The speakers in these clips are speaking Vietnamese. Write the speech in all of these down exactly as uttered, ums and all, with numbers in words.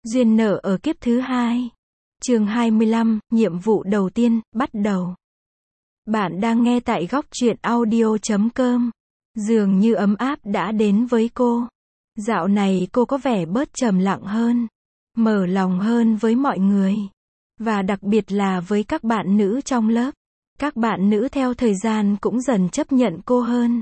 Duyên nợ ở kiếp thứ hai. Chương hai mươi lăm, nhiệm vụ đầu tiên, bắt đầu. Bạn đang nghe tại góc truyện audio chấm com. Dường như ấm áp đã đến với cô. Dạo này cô có vẻ bớt trầm lặng hơn, mở lòng hơn với mọi người. Và đặc biệt là với các bạn nữ trong lớp. Các bạn nữ theo thời gian cũng dần chấp nhận cô hơn.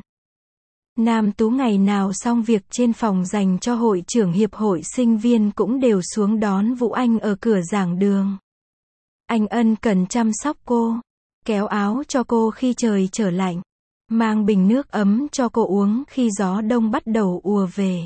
Nam Tú ngày nào xong việc trên phòng dành cho hội trưởng hiệp hội sinh viên cũng đều xuống đón Vũ Anh ở cửa giảng đường. Anh ân cần chăm sóc cô, kéo áo cho cô khi trời trở lạnh, mang bình nước ấm cho cô uống khi gió đông bắt đầu ùa về.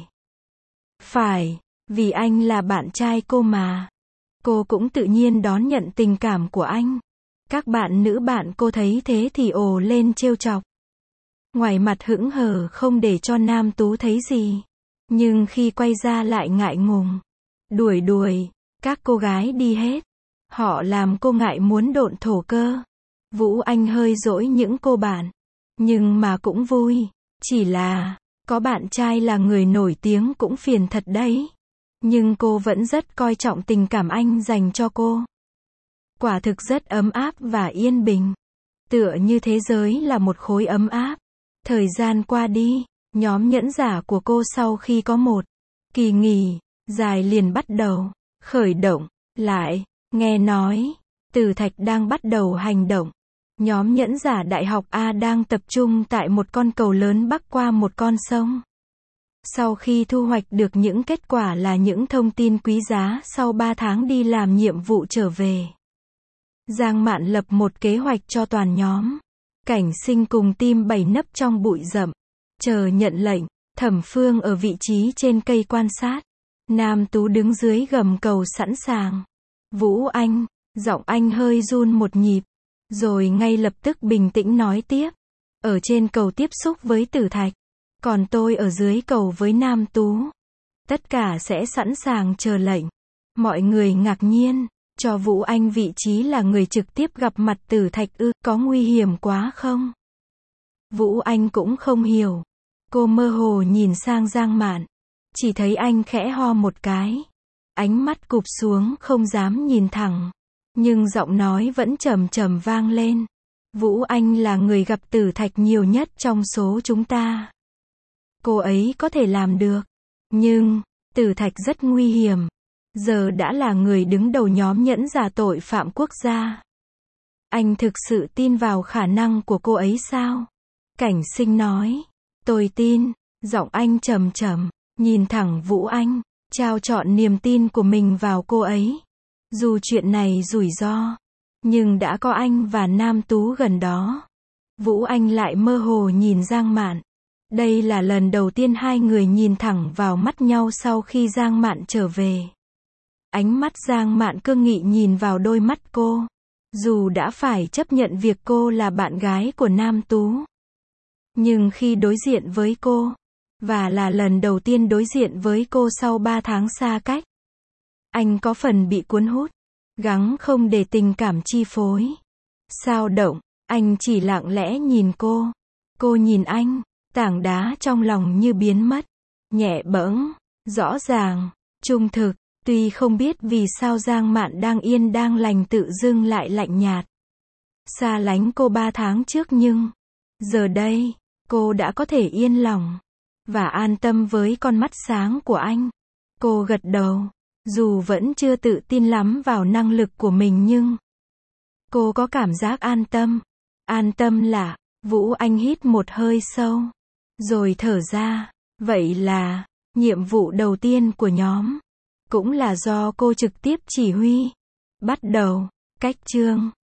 Phải, vì anh là bạn trai cô mà. Cô cũng tự nhiên đón nhận tình cảm của anh. Các bạn nữ bạn cô thấy thế thì ồ lên trêu chọc. Ngoài mặt hững hờ không để cho Nam Tú thấy gì. Nhưng khi quay ra lại ngại ngùng. Đuổi đuổi, các cô gái đi hết. Họ làm cô ngại muốn độn thổ cơ. Vũ Anh hơi dỗi những cô bạn. Nhưng mà cũng vui. Chỉ là, có bạn trai là người nổi tiếng cũng phiền thật đấy. Nhưng cô vẫn rất coi trọng tình cảm anh dành cho cô. Quả thực rất ấm áp và yên bình. Tựa như thế giới là một khối ấm áp. Thời gian qua đi, nhóm nhẫn giả của cô sau khi có một kỳ nghỉ dài liền bắt đầu khởi động lại. Nghe nói, Tử Thạch đang bắt đầu hành động. Nhóm nhẫn giả Đại học A đang tập trung tại một con cầu lớn bắc qua một con sông. Sau khi thu hoạch được những kết quả là những thông tin quý giá sau ba tháng đi làm nhiệm vụ trở về, Giang Mạn lập một kế hoạch cho toàn nhóm. Cảnh Sinh cùng team bảy nấp trong bụi rậm, chờ nhận lệnh. Thẩm Phương ở vị trí trên cây quan sát. Nam Tú đứng dưới gầm cầu sẵn sàng. Vũ Anh, giọng anh hơi run một nhịp, rồi ngay lập tức bình tĩnh nói tiếp. Ở trên cầu tiếp xúc với Tử Thạch, còn tôi ở dưới cầu với Nam Tú. Tất cả sẽ sẵn sàng chờ lệnh. Mọi người ngạc nhiên. Cho Vũ Anh vị trí là người trực tiếp gặp mặt Tử Thạch ư, có nguy hiểm quá không? Vũ Anh cũng không hiểu. Cô mơ hồ nhìn sang Giang Mạn. Chỉ thấy anh khẽ ho một cái. Ánh mắt cụp xuống không dám nhìn thẳng. Nhưng giọng nói vẫn trầm trầm vang lên. Vũ Anh là người gặp Tử Thạch nhiều nhất trong số chúng ta. Cô ấy có thể làm được. Nhưng, Tử Thạch rất nguy hiểm. Giờ đã là người đứng đầu nhóm nhẫn giả tội phạm quốc gia. Anh thực sự tin vào khả năng của cô ấy sao? Cảnh Sinh nói. Tôi tin. Giọng anh trầm trầm, nhìn thẳng Vũ Anh, trao trọn niềm tin của mình vào cô ấy. Dù chuyện này rủi ro, nhưng đã có anh và Nam Tú gần đó. Vũ Anh lại mơ hồ nhìn Giang Mạn. Đây là lần đầu tiên hai người nhìn thẳng vào mắt nhau sau khi Giang Mạn trở về. Ánh mắt Giang Mạn cương nghị nhìn vào đôi mắt cô. Dù đã phải chấp nhận việc cô là bạn gái của Nam Tú, nhưng khi đối diện với cô, và là lần đầu tiên đối diện với cô sau ba tháng xa cách, anh có phần bị cuốn hút, gắng không để tình cảm chi phối, sao động. Anh chỉ lặng lẽ nhìn cô. Cô nhìn anh, tảng đá trong lòng như biến mất. Nhẹ bẫng, rõ ràng, trung thực. Tuy không biết vì sao Giang Mạn đang yên đang lành tự dưng lại lạnh nhạt, xa lánh cô ba tháng trước, nhưng giờ đây, cô đã có thể yên lòng và an tâm với con mắt sáng của anh. Cô gật đầu, dù vẫn chưa tự tin lắm vào năng lực của mình nhưng cô có cảm giác an tâm. An tâm là, Vũ Anh hít một hơi sâu, rồi thở ra. Vậy là, nhiệm vụ đầu tiên của nhóm cũng là do cô trực tiếp chỉ huy. Bắt đầu. Cách chương